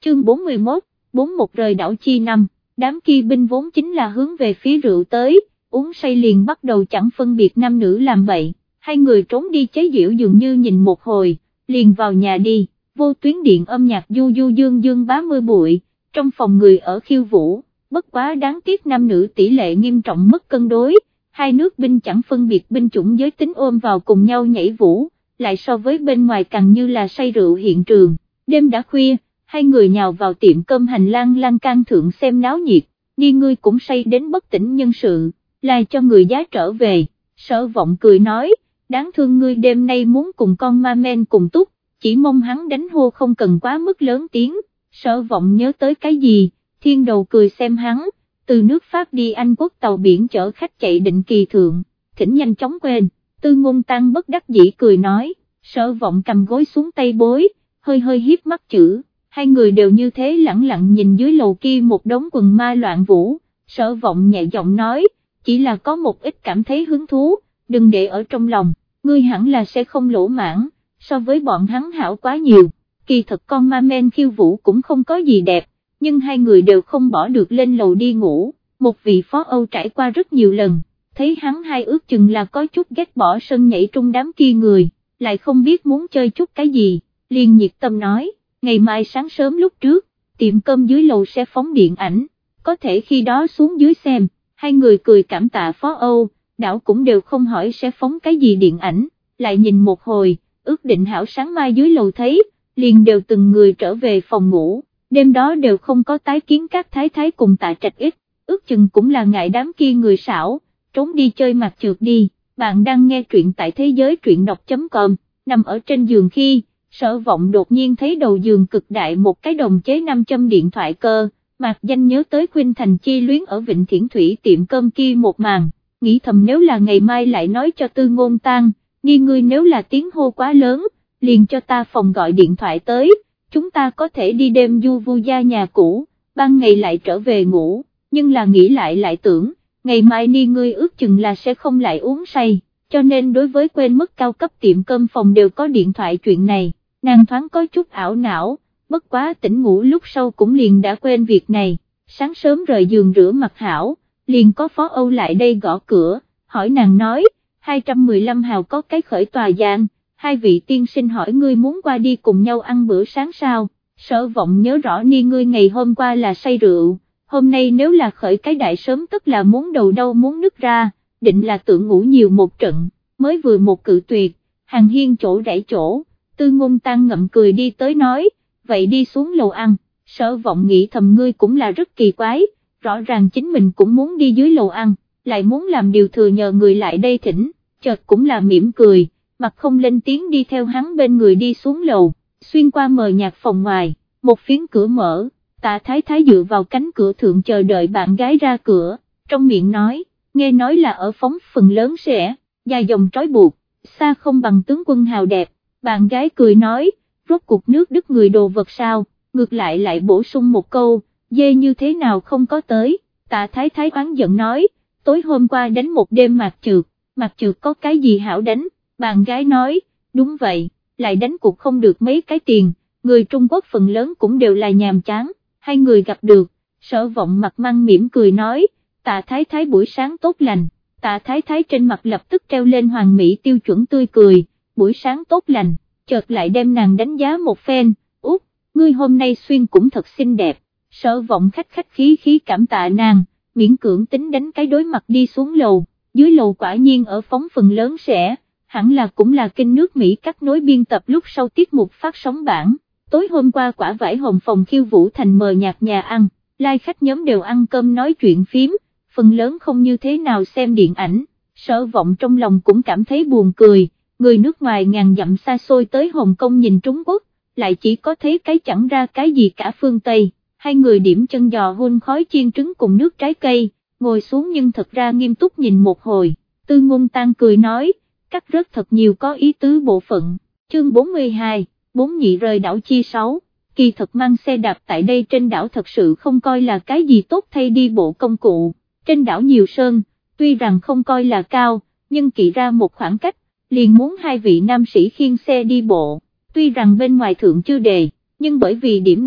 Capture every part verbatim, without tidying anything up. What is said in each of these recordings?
chương bốn mươi mốt, bốn một rời đảo chi năm, đám kia binh vốn chính là hướng về phía rượu tới, uống say liền bắt đầu chẳng phân biệt nam nữ làm bậy, hai người trốn đi chế giễu dường như nhìn một hồi, liền vào nhà đi, vô tuyến điện âm nhạc du du dương dương bá mưa bụi, trong phòng người ở khiêu vũ, bất quá đáng tiếc nam nữ tỷ lệ nghiêm trọng mất cân đối, hai nước binh chẳng phân biệt binh chủng giới tính ôm vào cùng nhau nhảy vũ, lại so với bên ngoài càng như là say rượu hiện trường, đêm đã khuya, hai người nhào vào tiệm cơm hành lang lan can thượng xem náo nhiệt, ni ngươi cũng say đến bất tỉnh nhân sự, lại cho người giá trở về, Sở Vọng cười nói, đáng thương ngươi đêm nay muốn cùng con ma men cùng túc, chỉ mong hắn đánh hô không cần quá mức lớn tiếng, Sở Vọng nhớ tới cái gì, thiên đầu cười xem hắn, từ nước Pháp đi Anh quốc tàu biển chở khách chạy định kỳ thượng, thỉnh nhanh chóng quên, Tư Ngôn Tăng bất đắc dĩ cười nói, Sở Vọng cầm gối xuống tay bối, hơi hơi hiếp mắt chữ, hai người đều như thế lẳng lặng nhìn dưới lầu kia một đống quần ma loạn vũ, Sở Vọng nhẹ giọng nói, chỉ là có một ít cảm thấy hứng thú, đừng để ở trong lòng, ngươi hẳn là sẽ không lỗ mãn, so với bọn hắn hảo quá nhiều, kỳ thật con ma men khiêu vũ cũng không có gì đẹp, nhưng hai người đều không bỏ được lên lầu đi ngủ, một vị phó Âu trải qua rất nhiều lần, thấy hắn hai ước chừng là có chút ghét bỏ sân nhảy trung đám kia người, lại không biết muốn chơi chút cái gì, liền nhiệt tâm nói, ngày mai sáng sớm lúc trước, tiệm cơm dưới lầu sẽ phóng điện ảnh, có thể khi đó xuống dưới xem, hai người cười cảm tạ phó Âu, đảo cũng đều không hỏi sẽ phóng cái gì điện ảnh, lại nhìn một hồi, ước định hảo sáng mai dưới lầu thấy, liền đều từng người trở về phòng ngủ, đêm đó đều không có tái kiến các thái thái cùng Tạ Trạch ít, ước chừng cũng là ngại đám kia người xảo, trốn đi chơi mặt trượt đi, bạn đang nghe truyện tại thế giới truyện đọc.com, nằm ở trên giường khi, Sở Vọng đột nhiên thấy đầu giường cực đại một cái đồng chế nam châm điện thoại cơ, Mạc Danh nhớ tới Khuynh Thành chi luyến ở Vịnh Thiển Thủy tiệm cơm kia một màn, nghĩ thầm nếu là ngày mai lại nói cho Tư Ngôn Tăng, ni ngươi nếu là tiếng hô quá lớn, liền cho ta phòng gọi điện thoại tới, chúng ta có thể đi đêm du vu gia nhà cũ, ban ngày lại trở về ngủ, nhưng là nghĩ lại lại tưởng, ngày mai ni ngươi ước chừng là sẽ không lại uống say, cho nên đối với quên mất cao cấp tiệm cơm phòng đều có điện thoại chuyện này, nàng thoáng có chút ảo não, bất quá tỉnh ngủ lúc sau cũng liền đã quên việc này, sáng sớm rời giường rửa mặt hảo, liền có phó Âu lại đây gõ cửa, hỏi nàng nói, hai trăm mười lăm hào có cái khởi tòa giang, hai vị tiên sinh hỏi ngươi muốn qua đi cùng nhau ăn bữa sáng sao, Sở Vọng nhớ rõ ni ngươi ngày hôm qua là say rượu, hôm nay nếu là khởi cái đại sớm tức là muốn đầu đâu muốn nứt ra, định là tưởng ngủ nhiều một trận, mới vừa một cự tuyệt, Hàng Hiên chỗ rẽ chỗ, Tư Ngôn Tăng ngậm cười đi tới nói, vậy đi xuống lầu ăn, Sở Vọng nghĩ thầm ngươi cũng là rất kỳ quái, rõ ràng chính mình cũng muốn đi dưới lầu ăn, lại muốn làm điều thừa nhờ người lại đây thỉnh, chợt cũng là mỉm cười, mặt không lên tiếng đi theo hắn bên người đi xuống lầu, xuyên qua mờ nhạt phòng ngoài, một phiến cửa mở, Tạ Thái Thái dựa vào cánh cửa thượng chờ đợi bạn gái ra cửa, trong miệng nói, nghe nói là ở phóng phần lớn sẽ, dài dòng trói buộc, xa không bằng tướng quân hào đẹp, bạn gái cười nói, rốt cuộc nước đứt người đồ vật sao, ngược lại lại bổ sung một câu, dê như thế nào không có tới, Tạ Thái Thái oán giận nói, tối hôm qua đánh một đêm mạc trượt, mạc trượt có cái gì hảo đánh, bạn gái nói, đúng vậy, lại đánh cuộc không được mấy cái tiền, người Trung Quốc phần lớn cũng đều là nhàm chán, hai người gặp được, Sở Vọng mặt măng mỉm cười nói, Tạ Thái Thái buổi sáng tốt lành, Tạ Thái Thái trên mặt lập tức treo lên hoàn mỹ tiêu chuẩn tươi cười, buổi sáng tốt lành, chợt lại đem nàng đánh giá một phen, út, ngươi hôm nay xuyên cũng thật xinh đẹp, Sở Vọng khách khách khí khí cảm tạ nàng, miễn cưỡng tính đánh cái đối mặt đi xuống lầu, dưới lầu quả nhiên ở phóng phần lớn sẽ, hẳn là cũng là kinh nước Mỹ cắt nối biên tập lúc sau tiết mục phát sóng bản, tối hôm qua quả vải hồng phòng khiêu vũ thành mờ nhạt nhà ăn, lai khách nhóm đều ăn cơm nói chuyện phím, phần lớn không như thế nào xem điện ảnh, Sở Vọng trong lòng cũng cảm thấy buồn cười, người nước ngoài ngàn dặm xa xôi tới Hồng Kông nhìn Trung Quốc, lại chỉ có thấy cái chẳng ra cái gì cả phương Tây, hai người điểm chân giò hun khói chiên trứng cùng nước trái cây, ngồi xuống nhưng thật ra nghiêm túc nhìn một hồi, Tư Ngôn Tăng cười nói, cắt rớt thật nhiều có ý tứ bộ phận, chương bốn mươi hai, bốn nhị rời đảo chi sáu, kỳ thật mang xe đạp tại đây trên đảo thật sự không coi là cái gì tốt thay đi bộ công cụ, trên đảo nhiều sơn, tuy rằng không coi là cao, nhưng kỵ ra một khoảng cách, liền muốn hai vị nam sĩ khiêng xe đi bộ, tuy rằng bên ngoài thượng chưa đề, nhưng bởi vì điểm này,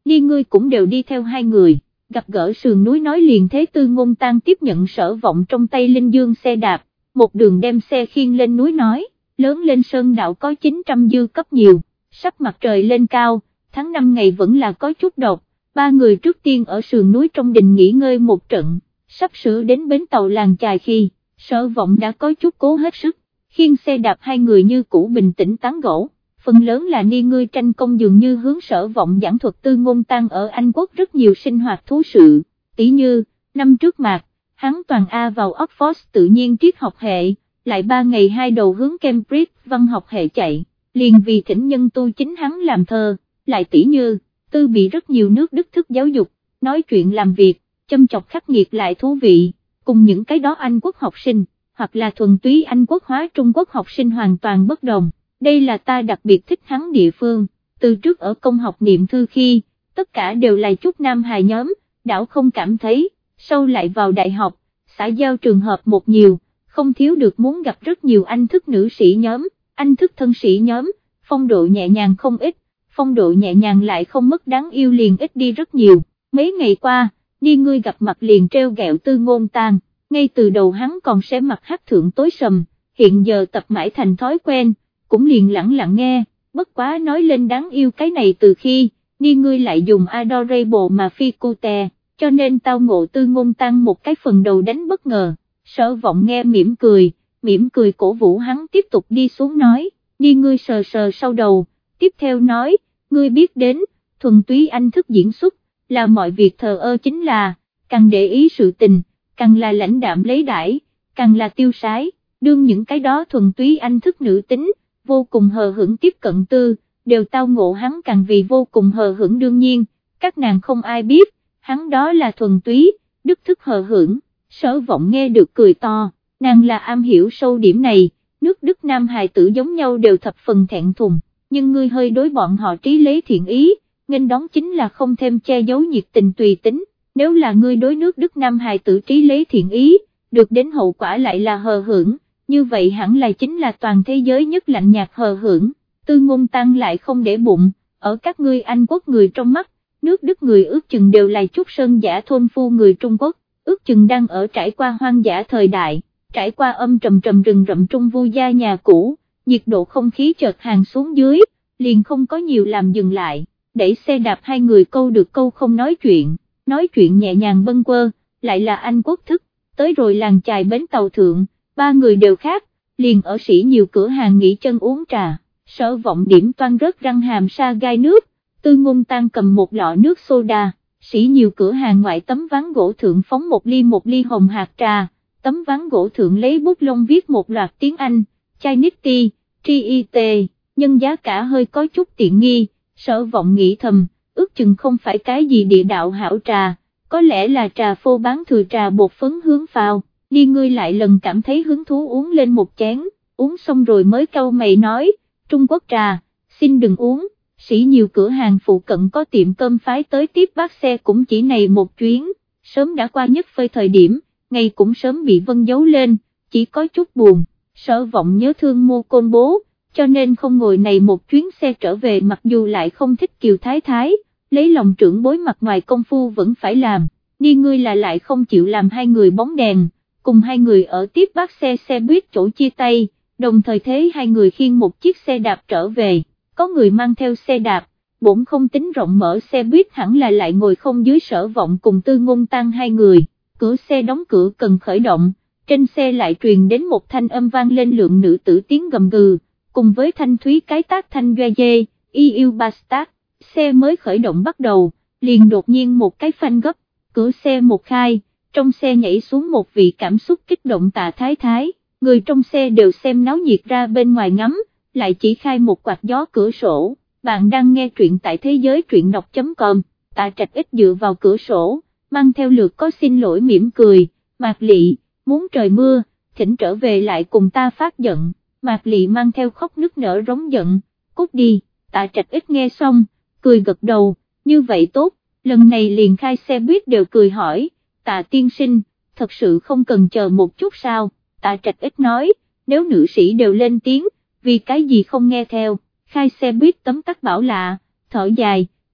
Ni ngươi cũng đều đi theo hai người, gặp gỡ sườn núi nói liền thế. Tư Ngôn Tăng tiếp nhận Sở Vọng trong tay Linh Dương xe đạp, một đường đem xe khiêng lên núi nói, lớn lên sơn đạo có chín trăm dư cấp nhiều, sắp mặt trời lên cao, tháng năm ngày vẫn là có chút độc. Ba người trước tiên ở sườn núi trong đình nghỉ ngơi một trận, sắp sửa đến bến tàu Làng Chài khi, Sở Vọng đã có chút cố hết sức, khiêng xe đạp hai người như cũ bình tĩnh tán gẫu. Phần lớn là Ni ngươi tranh công dường như hướng Sở Vọng giảng thuật Tư Ngôn Tăng ở Anh Quốc rất nhiều sinh hoạt thú sự, tỉ như, năm trước mạc, hắn toàn A vào Oxford tự nhiên triết học hệ, lại ba ngày hai đầu hướng Cambridge văn học hệ chạy, liền vì thỉnh nhân tu chính hắn làm thơ, lại tỉ như, Tư bị rất nhiều nước Đức thức giáo dục, nói chuyện làm việc, châm chọc khắc nghiệt lại thú vị, cùng những cái đó Anh Quốc học sinh, hoặc là thuần túy Anh Quốc hóa Trung Quốc học sinh hoàn toàn bất đồng. Đây là ta đặc biệt thích hắn địa phương, từ trước ở công học niệm thư khi, tất cả đều là chút nam hài nhóm, đảo không cảm thấy, sau lại vào đại học, xã giao trường hợp một nhiều, không thiếu được muốn gặp rất nhiều anh thức nữ sĩ nhóm, anh thức thân sĩ nhóm, phong độ nhẹ nhàng không ít, phong độ nhẹ nhàng lại không mất đáng yêu liền ít đi rất nhiều. Mấy ngày qua, Ni ngươi gặp mặt liền treo gẹo Tư Ngôn Tăng, ngay từ đầu hắn còn sẽ mặt hắc thượng tối sầm, hiện giờ tập mãi thành thói quen, cũng liền lẳng lặng nghe, bất quá nói lên đáng yêu cái này từ khi, Ni ngươi lại dùng adorable mà phi cute, cho nên tao ngộ Tư Ngôn Tăng một cái phần đầu đánh bất ngờ. Sở Vọng nghe mỉm cười, mỉm cười cổ vũ hắn tiếp tục đi xuống nói, Ni ngươi sờ sờ sau đầu, tiếp theo nói, ngươi biết đến, thuần túy anh thức diễn xuất, là mọi việc thờ ơ chính là, càng để ý sự tình, càng là lãnh đạm lấy đãi, càng là tiêu sái, đương những cái đó thuần túy anh thức nữ tính, vô cùng hờ hững tiếp cận Tư, đều tao ngộ hắn càng vì vô cùng hờ hững. Đương nhiên, các nàng không ai biết, hắn đó là thuần túy, đức thức hờ hững. Sở Vọng nghe được cười to, nàng là am hiểu sâu điểm này, nước Đức nam hài tử giống nhau đều thập phần thẹn thùng, nhưng ngươi hơi đối bọn họ trí lấy thiện ý, nghênh đón chính là không thêm che giấu nhiệt tình tùy tính, nếu là ngươi đối nước Đức nam hài tử trí lấy thiện ý, được đến hậu quả lại là hờ hững, như vậy hẳn là chính là toàn thế giới nhất lạnh nhạt hờ hững. Tư Ngôn Tăng lại không để bụng, ở các ngươi Anh Quốc người trong mắt, nước Đức người ước chừng đều là chút sơn giả thôn phu người Trung Quốc, ước chừng đang ở trải qua hoang dã thời đại, trải qua âm trầm trầm rừng rậm trung vu gia nhà cũ, nhiệt độ không khí chợt hàng xuống dưới, liền không có nhiều làm dừng lại, đẩy xe đạp hai người câu được câu không nói chuyện, nói chuyện nhẹ nhàng bâng quơ, lại là Anh Quốc thức, tới rồi Làng Chài bến tàu thượng, ba người đều khác, liền ở sĩ nhiều cửa hàng nghỉ chân uống trà, Sở Vọng điểm toan rớt răng hàm sa gai nước, Tư Ngôn Tăng cầm một lọ nước soda, sĩ nhiều cửa hàng ngoại tấm ván gỗ thượng phóng một ly một ly hồng hạt trà, tấm ván gỗ thượng lấy bút lông viết một loạt tiếng Anh, Chinese tea, treat, nhưng giá cả hơi có chút tiện nghi. Sở Vọng nghĩ thầm, ước chừng không phải cái gì địa đạo hảo trà, có lẽ là trà phô bán thừa trà bột phấn hướng phao. Ni ngươi lại lần cảm thấy hứng thú uống lên một chén, uống xong rồi mới cau mày nói, Trung Quốc trà, xin đừng uống. Sĩ nhiều cửa hàng phụ cận có tiệm cơm phái tới tiếp bác xe cũng chỉ này một chuyến, sớm đã qua nhất phơi thời điểm, ngày cũng sớm bị vân giấu lên, chỉ có chút buồn. Sở Vọng nhớ thương Mô Côn Bố, cho nên không ngồi này một chuyến xe trở về, mặc dù lại không thích Kiều Thái Thái, lấy lòng trưởng bối mặt ngoài công phu vẫn phải làm. Ni ngươi là lại không chịu làm hai người bóng đèn, cùng hai người ở tiếp bác xe xe buýt chỗ chia tay, đồng thời thế hai người khiêng một chiếc xe đạp trở về. Có người mang theo xe đạp, bổn không tính rộng mở xe buýt hẳn là lại ngồi không dưới Sở Vọng cùng Tư Ngôn Tăng hai người, cửa xe đóng cửa cần khởi động, trên xe lại truyền đến một thanh âm vang lên lượng nữ tử tiếng gầm gừ, cùng với thanh thúy cái tác thanh doa dê, y yêu bastard, xe mới khởi động bắt đầu, liền đột nhiên một cái phanh gấp, cửa xe một khai, trong xe nhảy xuống một vị cảm xúc kích động Tạ Thái Thái, người trong xe đều xem náo nhiệt ra bên ngoài ngắm, lại chỉ khai một quạt gió cửa sổ. Bạn đang nghe truyện tại thế giới truyện đọc chấm com, Tạ Trạch Ít dựa vào cửa sổ, mang theo lượt có xin lỗi mỉm cười, Mạc Lị, muốn trời mưa, thỉnh trở về lại cùng ta phát giận, Mạc Lị mang theo khóc nức nở rống giận, cút đi. Tạ Trạch Ít nghe xong, cười gật đầu, như vậy tốt, lần này liền khai xe buýt đều cười hỏi, Tạ tiên sinh, thật sự không cần chờ một chút sao? Tạ Trạch Ít nói, nếu nữ sĩ đều lên tiếng, vì cái gì không nghe theo, khai xe buýt tấm tắc bảo lạ, thở dài,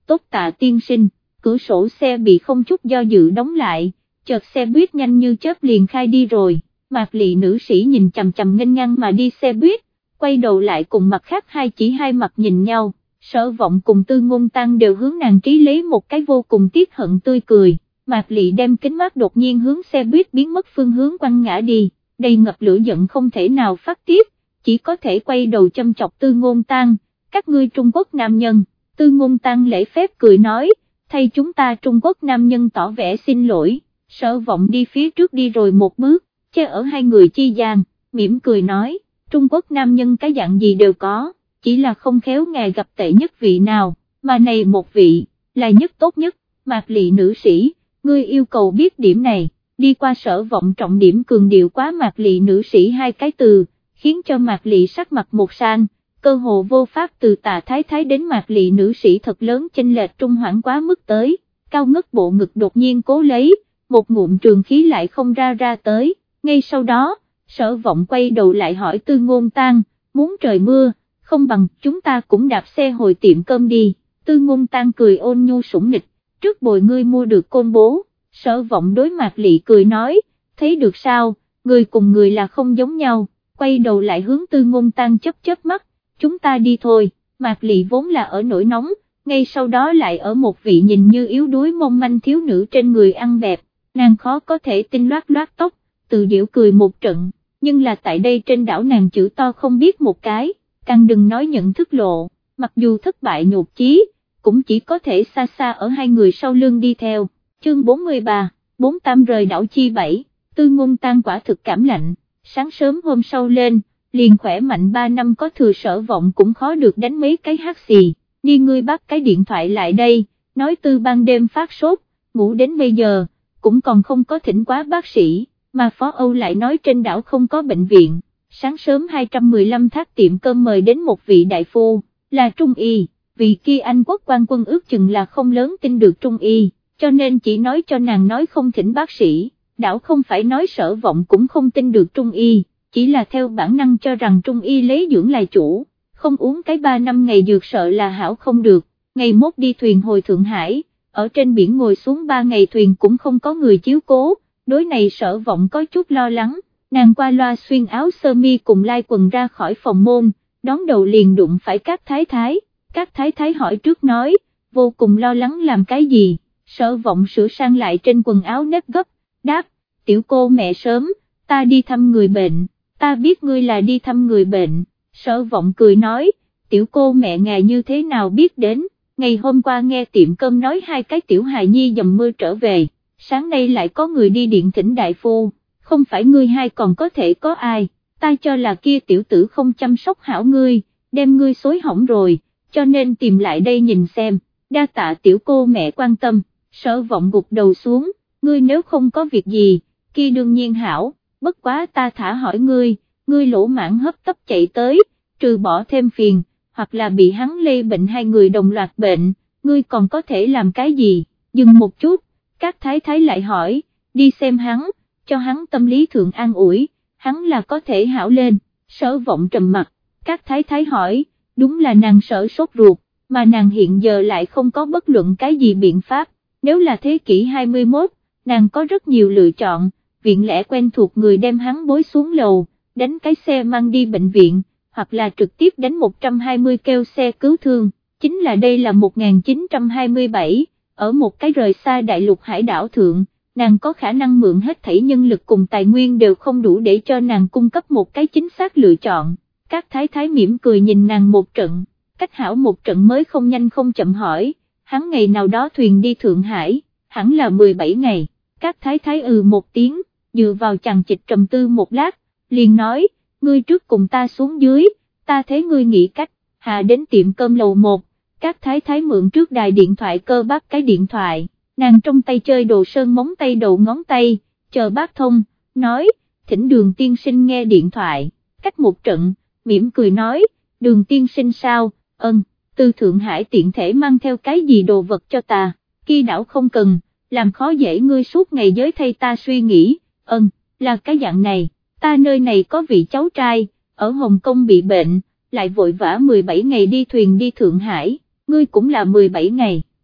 tốt Tạ tiên sinh. Cửa sổ xe bị không chút do dự đóng lại, chợt xe buýt nhanh như chớp liền khai đi rồi. Mạc Lị nữ sĩ nhìn chằm chằm nghênh ngang mà đi xe buýt, quay đầu lại cùng mặt khác hai chỉ hai mặt nhìn nhau. Sở Vọng cùng Tư Ngôn Tăng đều hướng nàng trí lấy một cái vô cùng tiếc hận tươi cười. Mạc Lị đem kính mát đột nhiên hướng xe buýt biến mất phương hướng quăng ngã đi, đầy ngập lửa giận không thể nào phát tiết, chỉ có thể quay đầu châm chọc Tư Ngôn Tăng, các ngươi Trung Quốc nam nhân. Tư Ngôn Tăng lễ phép cười nói, thay chúng ta Trung Quốc nam nhân tỏ vẻ xin lỗi. Sở Vọng đi phía trước đi rồi một bước, che ở hai người chi gian, mỉm cười nói, Trung Quốc nam nhân cái dạng gì đều có, chỉ là không khéo ngài gặp tệ nhất vị nào, mà này một vị, là nhất tốt nhất. Mạc Lị nữ sĩ, ngươi yêu cầu biết điểm này. Đi qua Sở Vọng trọng điểm cường điệu quá Mạc Lị nữ sĩ hai cái từ, khiến cho Mạc Lị sắc mặt một sang, cơ hồ vô pháp từ Tạ Thái Thái đến Mạc Lị nữ sĩ thật lớn chênh lệch trung hoảng quá mức tới, cao ngất bộ ngực đột nhiên cố lấy, một ngụm trường khí lại không ra ra tới. Ngay sau đó, Sở Vọng quay đầu lại hỏi Tư Ngôn Tăng, muốn trời mưa, không bằng chúng ta cũng đạp xe hồi tiệm cơm đi. Tư Ngôn Tăng cười ôn nhu sủng nịch, trước bồi ngươi mua được côn bố. Sở Vọng đối Mạc Lị cười nói, thấy được sao, người cùng người là không giống nhau, quay đầu lại hướng Tư Ngôn Tăng chớp chớp mắt, chúng ta đi thôi. Mạc Lị vốn là ở nổi nóng, ngay sau đó lại ở một vị nhìn như yếu đuối mong manh thiếu nữ trên người ăn bẹp, nàng khó có thể tin loát loát tóc, tự giễu cười một trận, nhưng là tại đây trên đảo nàng chữ to không biết một cái, càng đừng nói nhận thức lộ, mặc dù thất bại nhột chí, cũng chỉ có thể xa xa ở hai người sau lưng đi theo. Chương bốn mươi ba, bốn tam rời đảo chi bảy. Tư Ngôn Tăng quả thực cảm lạnh, sáng sớm hôm sau lên, liền khỏe mạnh ba năm có thừa Sở Vọng cũng khó được đánh mấy cái hắt xì, đi ngươi bắt cái điện thoại lại đây, nói Tư ban đêm phát sốt, ngủ đến bây giờ, cũng còn không có thỉnh quá bác sĩ, mà Phó Âu lại nói trên đảo không có bệnh viện. Sáng sớm hai trăm mười lăm thác tiệm cơm mời đến một vị đại phu, là Trung Y, vì kia Anh quốc quan quân ước chừng là không lớn tin được Trung Y, cho nên chỉ nói cho nàng nói không thỉnh bác sĩ, đảo không phải nói Sở Vọng cũng không tin được Trung Y, chỉ là theo bản năng cho rằng Trung Y lấy dưỡng là chủ, không uống cái ba năm ngày dược sợ là hảo không được. Ngày mốt đi thuyền hồi Thượng Hải, ở trên biển ngồi xuống ba ngày thuyền cũng không có người chiếu cố, đối này Sở Vọng có chút lo lắng, nàng qua loa xuyên áo sơ mi cùng lai quần ra khỏi phòng môn, đón đầu liền đụng phải các thái thái, các thái thái hỏi trước nói, vô cùng lo lắng làm cái gì. Sở Vọng sửa sang lại trên quần áo nếp gấp, đáp, tiểu cô mẹ sớm, ta đi thăm người bệnh, ta biết ngươi là đi thăm người bệnh. Sở Vọng cười nói, tiểu cô mẹ ngài như thế nào biết đến, ngày hôm qua nghe tiệm cơm nói hai cái tiểu hài nhi dầm mưa trở về, sáng nay lại có người đi điện thỉnh đại phu, không phải ngươi hai còn có thể có ai, ta cho là kia tiểu tử không chăm sóc hảo ngươi, đem ngươi xối hỏng rồi, cho nên tìm lại đây nhìn xem, đa tạ tiểu cô mẹ quan tâm. Sở Vọng gục đầu xuống, ngươi nếu không có việc gì, kia đương nhiên hảo, bất quá ta thả hỏi ngươi, ngươi lỗ mãng hấp tấp chạy tới, trừ bỏ thêm phiền, hoặc là bị hắn lây bệnh hai người đồng loạt bệnh, ngươi còn có thể làm cái gì. Dừng một chút, các thái thái lại hỏi, đi xem hắn, cho hắn tâm lý thượng an ủi, hắn là có thể hảo lên. Sở Vọng trầm mặt, các thái thái hỏi, đúng là nàng sợ sốt ruột, mà nàng hiện giờ lại không có bất luận cái gì biện pháp. Nếu là thế kỷ hai mươi mốt, nàng có rất nhiều lựa chọn, viện lẽ quen thuộc người đem hắn bối xuống lầu, đánh cái xe mang đi bệnh viện, hoặc là trực tiếp đánh một trăm hai mươi kêu xe cứu thương, chính là đây là một nghìn chín trăm hai mươi bảy, ở một cái rời xa đại lục hải đảo thượng, nàng có khả năng mượn hết thảy nhân lực cùng tài nguyên đều không đủ để cho nàng cung cấp một cái chính xác lựa chọn. Các thái thái mỉm cười nhìn nàng một trận, cách hảo một trận mới không nhanh không chậm hỏi, hắn ngày nào đó thuyền đi Thượng Hải, hẳn là mười bảy ngày. Các thái thái ừ một tiếng, dựa vào chằng chịt trầm tư một lát, liền nói, ngươi trước cùng ta xuống dưới, ta thấy ngươi nghĩ cách. Hạ đến tiệm cơm lầu một, các thái thái mượn trước đài điện thoại cơ bắt cái điện thoại, nàng trong tay chơi đồ sơn móng tay đầu ngón tay, chờ bác thông, nói, thỉnh Đường tiên sinh nghe điện thoại, cách một trận, mỉm cười nói, Đường tiên sinh sao, ân, từ Thượng Hải tiện thể mang theo cái gì đồ vật cho ta, kia đảo không cần, làm khó dễ ngươi suốt ngày giới thay ta suy nghĩ, ân, là cái dạng này, ta nơi này có vị cháu trai, ở Hồng Kông bị bệnh, lại vội vã mười bảy ngày đi thuyền đi Thượng Hải, ngươi cũng là mười bảy ngày,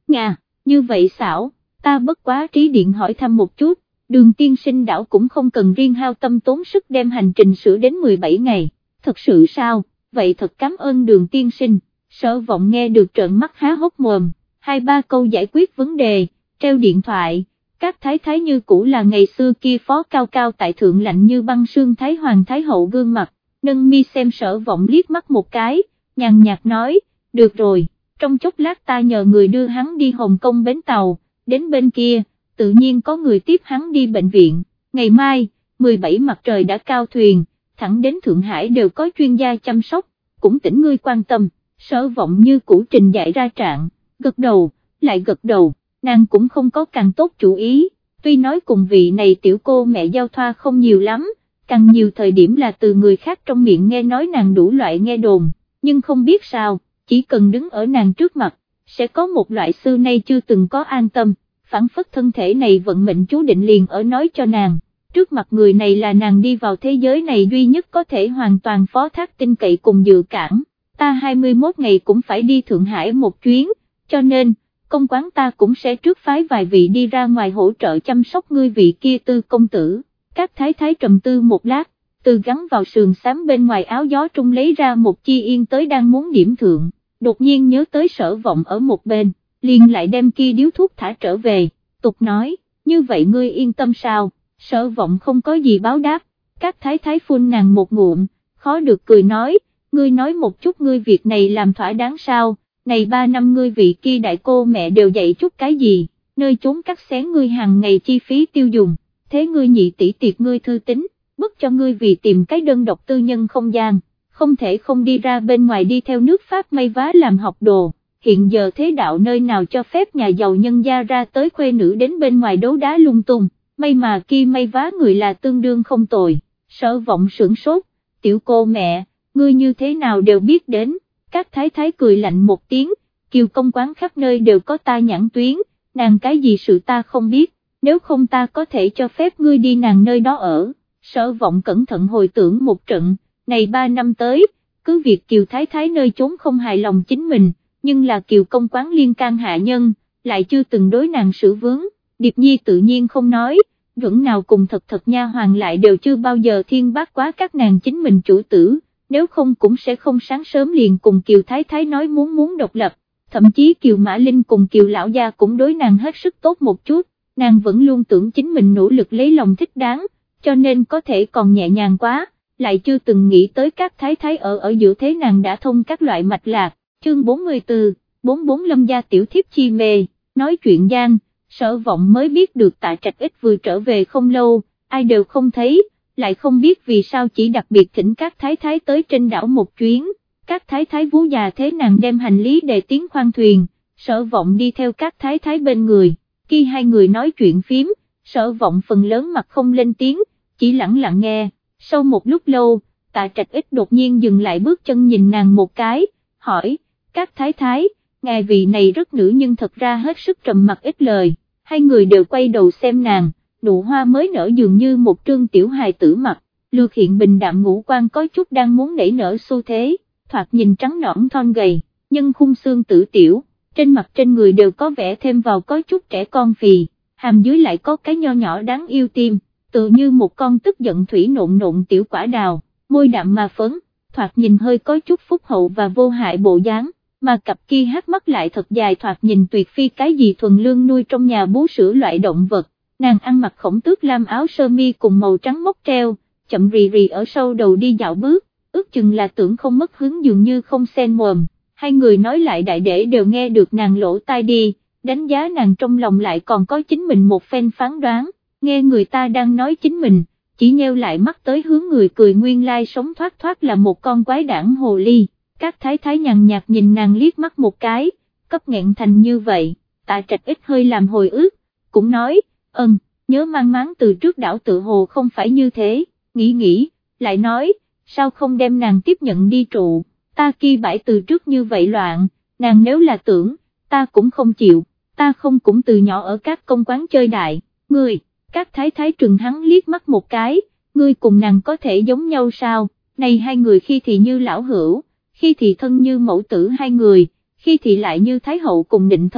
Nga, như vậy xảo, ta bất quá trí điện hỏi thăm một chút, Đường tiên sinh đảo cũng không cần riêng hao tâm tốn sức đem hành trình sửa đến mười bảy ngày, thật sự sao, vậy thật cảm ơn Đường tiên sinh. Sở Vọng nghe được trợn mắt há hốc mồm, hai ba câu giải quyết vấn đề, treo điện thoại, các thái thái như cũ là ngày xưa kia phó cao cao tại thượng lạnh như băng sương thái hoàng thái hậu gương mặt, nâng mi xem Sở Vọng liếc mắt một cái, nhàn nhạt nói, được rồi, trong chốc lát ta nhờ người đưa hắn đi Hồng Kông bến tàu, đến bên kia, tự nhiên có người tiếp hắn đi bệnh viện, ngày mai, mười bảy mặt trời đã cao thuyền, thẳng đến Thượng Hải đều có chuyên gia chăm sóc, cũng tỉnh ngươi quan tâm. Sở Vọng như cũ trình dạy ra trạng, gật đầu, lại gật đầu, nàng cũng không có càng tốt chủ ý, tuy nói cùng vị này tiểu cô mẹ giao thoa không nhiều lắm, càng nhiều thời điểm là từ người khác trong miệng nghe nói nàng đủ loại nghe đồn, nhưng không biết sao, chỉ cần đứng ở nàng trước mặt, sẽ có một loại xưa nay chưa từng có an tâm, phản phất thân thể này vận mệnh chú định liền ở nói cho nàng, trước mặt người này là nàng đi vào thế giới này duy nhất có thể hoàn toàn phó thác tin cậy cùng dự cản. Ta hai mươi mốt ngày cũng phải đi Thượng Hải một chuyến, cho nên, công quán ta cũng sẽ trước phái vài vị đi ra ngoài hỗ trợ chăm sóc ngươi vị kia Tư công tử. Các thái thái trầm tư một lát, từ gắn vào sườn xám bên ngoài áo gió trung lấy ra một chi yên tới đang muốn điểm thượng, đột nhiên nhớ tới Sở Vọng ở một bên, liền lại đem kia điếu thuốc thả trở về, tục nói, như vậy ngươi yên tâm sao? Sở Vọng không có gì báo đáp, các thái thái phun nàng một ngụm, khó được cười nói, ngươi nói một chút ngươi việc này làm thỏa đáng sao, này ba năm ngươi vị kia đại cô mẹ đều dạy chút cái gì, nơi chốn cắt xén ngươi hàng ngày chi phí tiêu dùng, thế ngươi nhị tỷ tiệt ngươi thư tính, bức cho ngươi vì tìm cái đơn độc tư nhân không gian, không thể không đi ra bên ngoài đi theo nước Pháp may vá làm học đồ, hiện giờ thế đạo nơi nào cho phép nhà giàu nhân gia ra tới khuê nữ đến bên ngoài đấu đá lung tung, may mà kia may vá người là tương đương không tồi. Sở Vọng sửng sốt, tiểu cô mẹ, ngươi như thế nào đều biết đến, các thái thái cười lạnh một tiếng, Kiều công quán khắp nơi đều có ta nhãn tuyến, nàng cái gì sự ta không biết, nếu không ta có thể cho phép ngươi đi nàng nơi đó ở. Sở Vọng cẩn thận hồi tưởng một trận, này ba năm tới, cứ việc Kiều thái thái nơi chốn không hài lòng chính mình, nhưng là Kiều công quán liên can hạ nhân, lại chưa từng đối nàng xử vướng, Điệp Nhi tự nhiên không nói, Duẩn nào cùng thật thật nha hoàng lại đều chưa bao giờ thiên bác quá các nàng chính mình chủ tử, nếu không cũng sẽ không sáng sớm liền cùng Kiều Thái Thái nói muốn muốn độc lập, thậm chí Kiều Mã Linh cùng Kiều Lão Gia cũng đối nàng hết sức tốt một chút, nàng vẫn luôn tưởng chính mình nỗ lực lấy lòng thích đáng, cho nên có thể còn nhẹ nhàng quá, lại chưa từng nghĩ tới các Thái Thái ở ở giữa thế nàng đã thông các loại mạch lạc. Chương bốn mươi tư, bốn mươi bốn Lâm gia tiểu thiếp chi mê, nói chuyện gian, Sở Vọng mới biết được Tạ Trạch Ích vừa trở về không lâu, ai đều không thấy, lại không biết vì sao chỉ đặc biệt thỉnh các thái thái tới trên đảo một chuyến, các thái thái vú già thế nàng đem hành lý để tiến khoang thuyền, Sở Vọng đi theo các thái thái bên người, khi hai người nói chuyện phím, Sở Vọng phần lớn mặt không lên tiếng, chỉ lặng lặng nghe, sau một lúc lâu, Tạ Trạch Ích đột nhiên dừng lại bước chân nhìn nàng một cái, hỏi, các thái thái, ngài vị này rất nữ nhưng thật ra hết sức trầm mặc ít lời, hai người đều quay đầu xem nàng, nụ hoa mới nở dường như một trương tiểu hài tử mặt, Lược Hiện bình đạm ngũ quan có chút đang muốn nảy nở xu thế, thoạt nhìn trắng nõn thon gầy, nhưng khung xương tử tiểu, trên mặt trên người đều có vẻ thêm vào có chút trẻ con phì, hàm dưới lại có cái nho nhỏ đáng yêu tim, tự như một con tức giận thủy nộn nộn tiểu quả đào, môi đạm mà phấn, thoạt nhìn hơi có chút phúc hậu và vô hại bộ dáng, mà cặp kia hát mắt lại thật dài thoạt nhìn tuyệt phi cái gì thuần lương nuôi trong nhà bú sữa loại động vật. Nàng ăn mặc khổng tước lam áo sơ mi cùng màu trắng móc treo, chậm rì rì ở sau đầu đi dạo bước, ước chừng là tưởng không mất hứng dường như không sen mồm, hai người nói lại đại để đều nghe được nàng lỗ tai đi, đánh giá nàng trong lòng lại còn có chính mình một phen phán đoán, nghe người ta đang nói chính mình, chỉ nheo lại mắt tới hướng người cười nguyên lai sống thoát thoát là một con quái đản hồ ly, các thái thái nhàn nhạt nhìn nàng liếc mắt một cái, cấp nghẹn thành như vậy, Tạ Trạch Ích hơi làm hồi ức, cũng nói, ừm, nhớ mang máng từ trước đảo tự hồ không phải như thế, nghĩ nghĩ, lại nói, sao không đem nàng tiếp nhận đi trụ, ta kia bãi từ trước như vậy loạn, nàng nếu là tưởng, ta cũng không chịu, ta không cũng từ nhỏ ở các công quán chơi đại, ngươi, các thái thái trừng hắn liếc mắt một cái, ngươi cùng nàng có thể giống nhau sao, này hai người khi thì như lão hữu, khi thì thân như mẫu tử hai người, khi thì lại như thái hậu cùng định thần,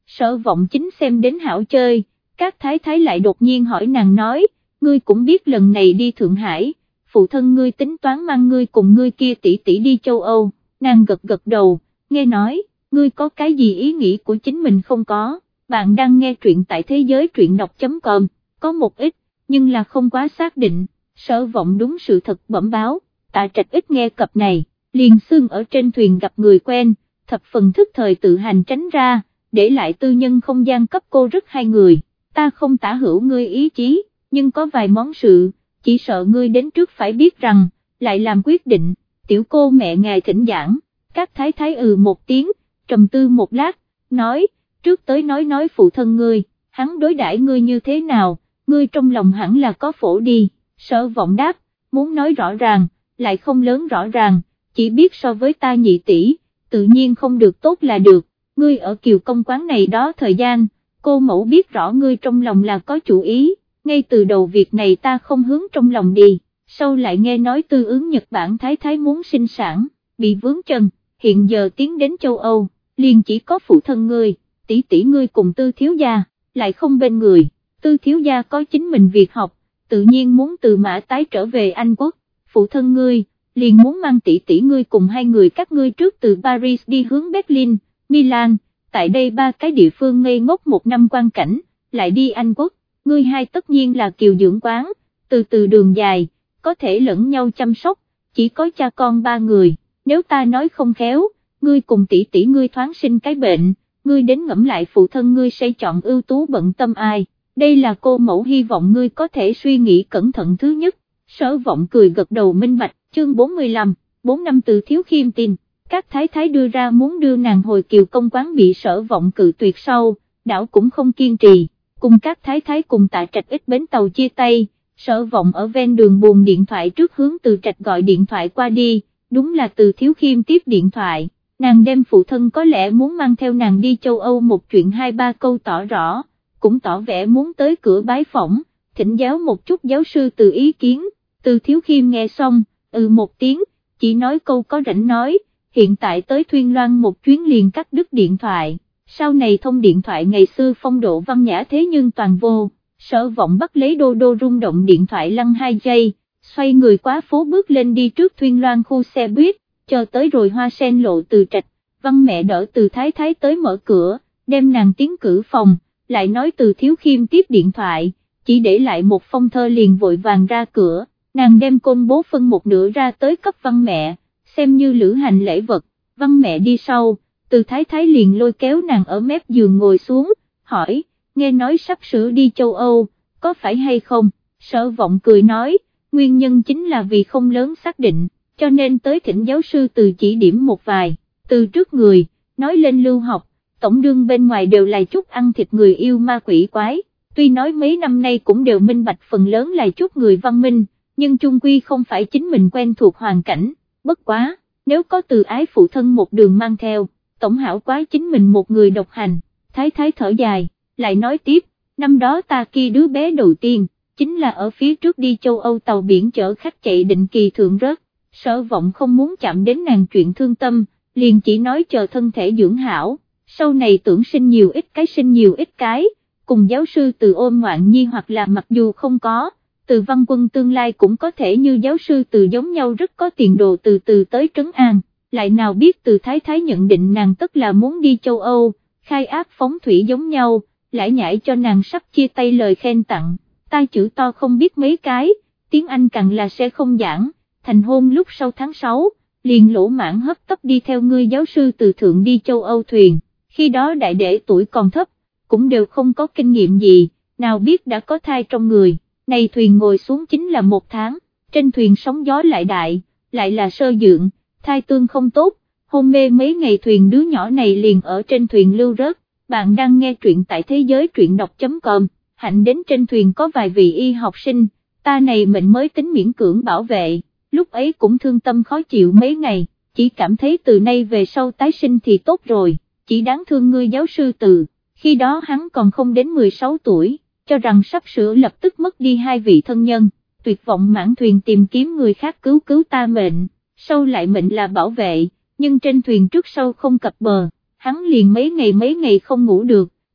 Sở Vọng Chính xem đến hảo chơi, các thái thái lại đột nhiên hỏi nàng nói, ngươi cũng biết lần này đi Thượng Hải, phụ thân ngươi tính toán mang ngươi cùng ngươi kia tỷ tỷ đi châu Âu, nàng gật gật đầu, nghe nói, ngươi có cái gì ý nghĩ của chính mình không có, bạn đang nghe truyện tại thế giới truyện đọc.com, có một ít, nhưng là không quá xác định, Sở Vọng đúng sự thật bẩm báo, Tạ Trạch ít nghe cập này, liền xương ở trên thuyền gặp người quen, thập phần thức thời tự hành tránh ra, để lại tư nhân không gian cấp cô rất hai người, ta không tả hữu ngươi ý chí, nhưng có vài món sự, chỉ sợ ngươi đến trước phải biết rằng, lại làm quyết định, tiểu cô mẹ ngài thỉnh giảng, các thái thái ừ một tiếng, trầm tư một lát, nói, trước tới nói nói phụ thân ngươi, hắn đối đãi ngươi như thế nào, ngươi trong lòng hẳn là có phổ đi, Sở Vọng đáp, muốn nói rõ ràng, lại không lớn rõ ràng, chỉ biết so với ta nhị tỷ, tự nhiên không được tốt là được, ngươi ở Kiều Công quán này đó thời gian, cô mẫu biết rõ ngươi trong lòng là có chủ ý, ngay từ đầu việc này ta không hướng trong lòng đi, sau lại nghe nói tư ứng Nhật Bản thái thái muốn sinh sản, bị vướng chân, hiện giờ tiến đến châu Âu, liền chỉ có phụ thân ngươi, tỷ tỷ ngươi cùng Tư thiếu gia, lại không bên người, Tư thiếu gia có chính mình việc học, tự nhiên muốn từ Mã tái trở về Anh Quốc, phụ thân ngươi, liền muốn mang tỷ tỷ ngươi cùng hai người các ngươi trước từ Paris đi hướng Berlin, Milan, tại đây ba cái địa phương ngây ngốc một năm quan cảnh, lại đi Anh Quốc, ngươi hai tất nhiên là kiều dưỡng quán, từ từ đường dài, có thể lẫn nhau chăm sóc, chỉ có cha con ba người, nếu ta nói không khéo, ngươi cùng tỷ tỷ ngươi thoáng sinh cái bệnh, ngươi đến ngẫm lại phụ thân ngươi sẽ chọn ưu tú bận tâm ai, đây là cô mẫu hy vọng ngươi có thể suy nghĩ cẩn thận thứ nhất, Sở Vọng cười gật đầu minh bạch, chương bốn mươi lăm, bốn năm từ thiếu khiêm tin, các thái thái đưa ra muốn đưa nàng hồi Kiều Công quán bị Sở Vọng cự tuyệt sau, đảo cũng không kiên trì, cùng các thái thái cùng Tạ Trạch ít bến tàu chia tay, Sở Vọng ở ven đường buồn điện thoại trước hướng Từ Trạch gọi điện thoại qua đi, đúng là Từ thiếu khiêm tiếp điện thoại, nàng đem phụ thân có lẽ muốn mang theo nàng đi châu Âu một chuyện hai ba câu tỏ rõ, cũng tỏ vẻ muốn tới cửa bái phỏng, thỉnh giáo một chút giáo sư Từ ý kiến, Từ thiếu khiêm nghe xong, ừ một tiếng, chỉ nói câu có rảnh nói, hiện tại tới Thuyên Loan một chuyến liền cắt đứt điện thoại, sau này thông điện thoại ngày xưa phong độ văn nhã thế nhưng toàn vô, Sở Vọng bắt lấy đô đô rung động điện thoại lăn hai giây, xoay người quá phố bước lên đi trước Thuyên Loan khu xe buýt, chờ tới rồi Hoa Sen lộ Từ Trạch, văn mẹ đỡ Từ thái thái tới mở cửa, đem nàng tiến cử phòng, lại nói Từ thiếu khiêm tiếp điện thoại, chỉ để lại một phong thơ liền vội vàng ra cửa, nàng đem côn bố phân một nửa ra tới cấp văn mẹ, xem như lữ hành lễ vật, văn mẹ đi sau, Từ thái thái liền lôi kéo nàng ở mép giường ngồi xuống, hỏi, nghe nói sắp sửa đi châu Âu, có phải hay không, Sở Vọng cười nói, nguyên nhân chính là vì không lớn xác định, cho nên tới thỉnh giáo sư Từ chỉ điểm một vài, từ trước người, nói lên lưu học, tổng đương bên ngoài đều là chút ăn thịt người yêu ma quỷ quái, tuy nói mấy năm nay cũng đều minh bạch phần lớn là chút người văn minh, nhưng chung quy không phải chính mình quen thuộc hoàn cảnh, bất quá, nếu có Từ ái phụ thân một đường mang theo, tổng hảo quá chính mình một người độc hành, thái thái thở dài, lại nói tiếp, năm đó ta kia đứa bé đầu tiên, chính là ở phía trước đi châu Âu tàu biển chở khách chạy định kỳ thượng rớt, Sở Vọng không muốn chạm đến nàng chuyện thương tâm, liền chỉ nói chờ thân thể dưỡng hảo, sau này tưởng sinh nhiều ít cái sinh nhiều ít cái, cùng giáo sư Từ ôm ngoạn nhi hoặc là mặc dù không có, Từ Văn Quân tương lai cũng có thể như giáo sư Từ giống nhau rất có tiền đồ từ từ tới trấn an, lại nào biết Từ thái thái nhận định nàng tất là muốn đi châu Âu, khai áp phóng thủy giống nhau, lại nhảy cho nàng sắp chia tay lời khen tặng, ta chữ to không biết mấy cái, tiếng Anh càng là sẽ không giảng, thành hôn lúc sau tháng sáu, liền lỗ mãn hấp tấp đi theo ngươi giáo sư Từ thượng đi châu Âu thuyền, khi đó đại đệ tuổi còn thấp, cũng đều không có kinh nghiệm gì, nào biết đã có thai trong người, này thuyền ngồi xuống chính là một tháng, trên thuyền sóng gió lại đại, lại là sơ dưỡng, thai tương không tốt, hôn mê mấy ngày thuyền đứa nhỏ này liền ở trên thuyền lưu rớt, bạn đang nghe truyện tại thế giới truyện đọc.com, hạnh đến trên thuyền có vài vị y học sinh, ta này mệnh mới tính miễn cưỡng bảo vệ, lúc ấy cũng thương tâm khó chịu mấy ngày, chỉ cảm thấy từ nay về sau tái sinh thì tốt rồi, chỉ đáng thương ngươi giáo sư Từ, khi đó hắn còn không đến mười sáu tuổi, cho rằng sắp sửa lập tức mất đi hai vị thân nhân, tuyệt vọng mãn thuyền tìm kiếm người khác cứu cứu ta mệnh, sau lại mệnh là bảo vệ, nhưng trên thuyền trước sau không cập bờ, hắn liền mấy ngày mấy ngày không ngủ được,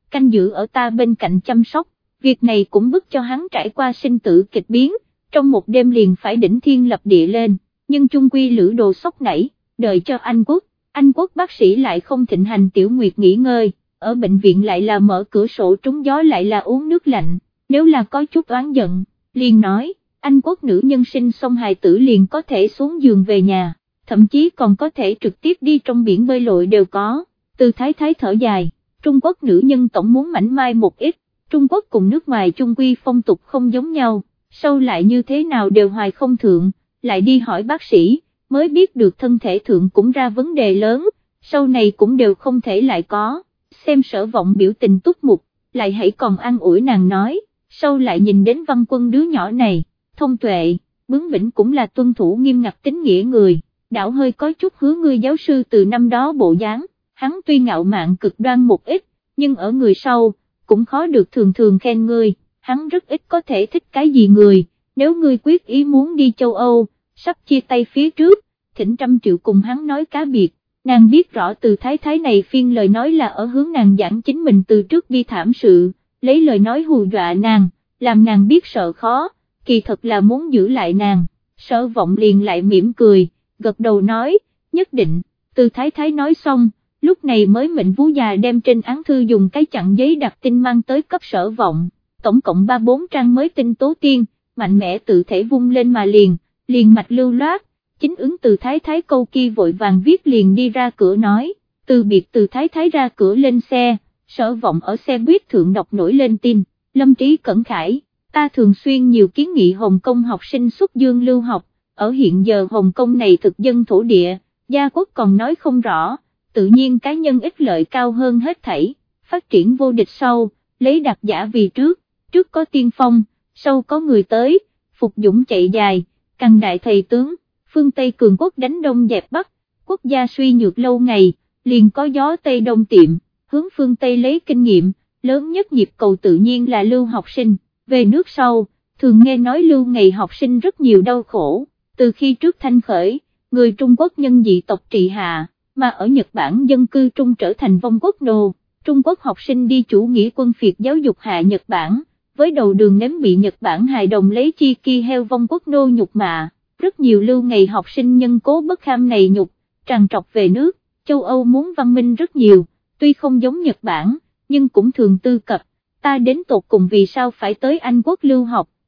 canh giữ ở ta bên cạnh chăm sóc, việc này cũng bức cho hắn trải qua sinh tử kịch biến, trong một đêm liền phải đỉnh thiên lập địa lên, nhưng chung quy Lữ Đồ sốc nảy, đợi cho Anh Quốc, Anh Quốc bác sĩ lại không thịnh hành Tiểu Nguyệt nghỉ ngơi, ở bệnh viện lại là mở cửa sổ trúng gió lại là uống nước lạnh, nếu là có chút oán giận, liền nói, Anh Quốc nữ nhân sinh xong hài tử liền có thể xuống giường về nhà, thậm chí còn có thể trực tiếp đi trong biển bơi lội đều có, Từ Thái Thái thở dài, Trung Quốc nữ nhân tổng muốn mảnh mai một ít, Trung Quốc cùng nước ngoài chung quy phong tục không giống nhau, sau lại như thế nào đều hoài không thượng, lại đi hỏi bác sĩ, mới biết được thân thể thượng cũng ra vấn đề lớn, sau này cũng đều không thể lại có, xem Sở Vọng biểu tình túc mục, lại hãy còn an ủi nàng nói, sau lại nhìn đến Văn Quân đứa nhỏ này, thông tuệ, bướng bỉnh cũng là tuân thủ nghiêm ngặt tín nghĩa người, đảo hơi có chút hứa ngươi giáo sư từ năm đó bộ dáng, hắn tuy ngạo mạn cực đoan một ít, nhưng ở người sau, cũng khó được thường thường khen ngươi, hắn rất ít có thể thích cái gì người, nếu ngươi quyết ý muốn đi châu Âu, sắp chia tay phía trước, thỉnh trăm triệu cùng hắn nói cá biệt, nàng biết rõ Từ Thái Thái này phiên lời nói là ở hướng nàng giảng chính mình từ trước bi thảm sự, lấy lời nói hù dọa nàng, làm nàng biết sợ khó, kỳ thật là muốn giữ lại nàng, Sở Vọng liền lại mỉm cười, gật đầu nói, nhất định, Từ Thái Thái nói xong, lúc này mới mệnh Vú già đem trên án thư dùng cái chặn giấy đặt tin mang tới cấp Sở Vọng, tổng cộng ba bốn trang mới tin tố tiên, mạnh mẽ tự thể vung lên mà liền, liền mạch lưu loát, chính ứng Từ Thái Thái câu kia vội vàng viết liền đi ra cửa nói, từ biệt Từ Thái Thái ra cửa lên xe, Sở Vọng ở xe buýt thượng đọc nổi lên tin, Lâm Trí Cẩn Khải, ta thường xuyên nhiều kiến nghị Hồng Kông học sinh xuất dương lưu học, ở hiện giờ Hồng Kông này thực dân thổ địa, gia quốc còn nói không rõ, tự nhiên cá nhân ích lợi cao hơn hết thảy, phát triển vô địch sau, lấy đặc giả vì trước, trước có tiên phong, sau có người tới, phục dũng chạy dài, càng đại thầy tướng, phương Tây cường quốc đánh đông dẹp Bắc, quốc gia suy nhược lâu ngày, liền có gió Tây Đông tiệm, hướng phương Tây lấy kinh nghiệm, lớn nhất nhịp cầu tự nhiên là lưu học sinh, về nước sau, thường nghe nói lưu ngày học sinh rất nhiều đau khổ, từ khi trước thanh khởi, người Trung Quốc nhân dị tộc trị hạ, mà ở Nhật Bản dân cư trung trở thành vong quốc nô, Trung Quốc học sinh đi chủ nghĩa quân phiệt giáo dục hạ Nhật Bản, với đầu đường nếm bị Nhật Bản hài đồng lấy chi ki heo vong quốc nô nhục mạ, rất nhiều lưu ngày học sinh nhân cố bất kham này nhục, tràn trọc về nước, châu Âu muốn văn minh rất nhiều, tuy không giống Nhật Bản, nhưng cũng thường tư cập, ta đến tột cùng vì sao phải tới Anh quốc lưu học,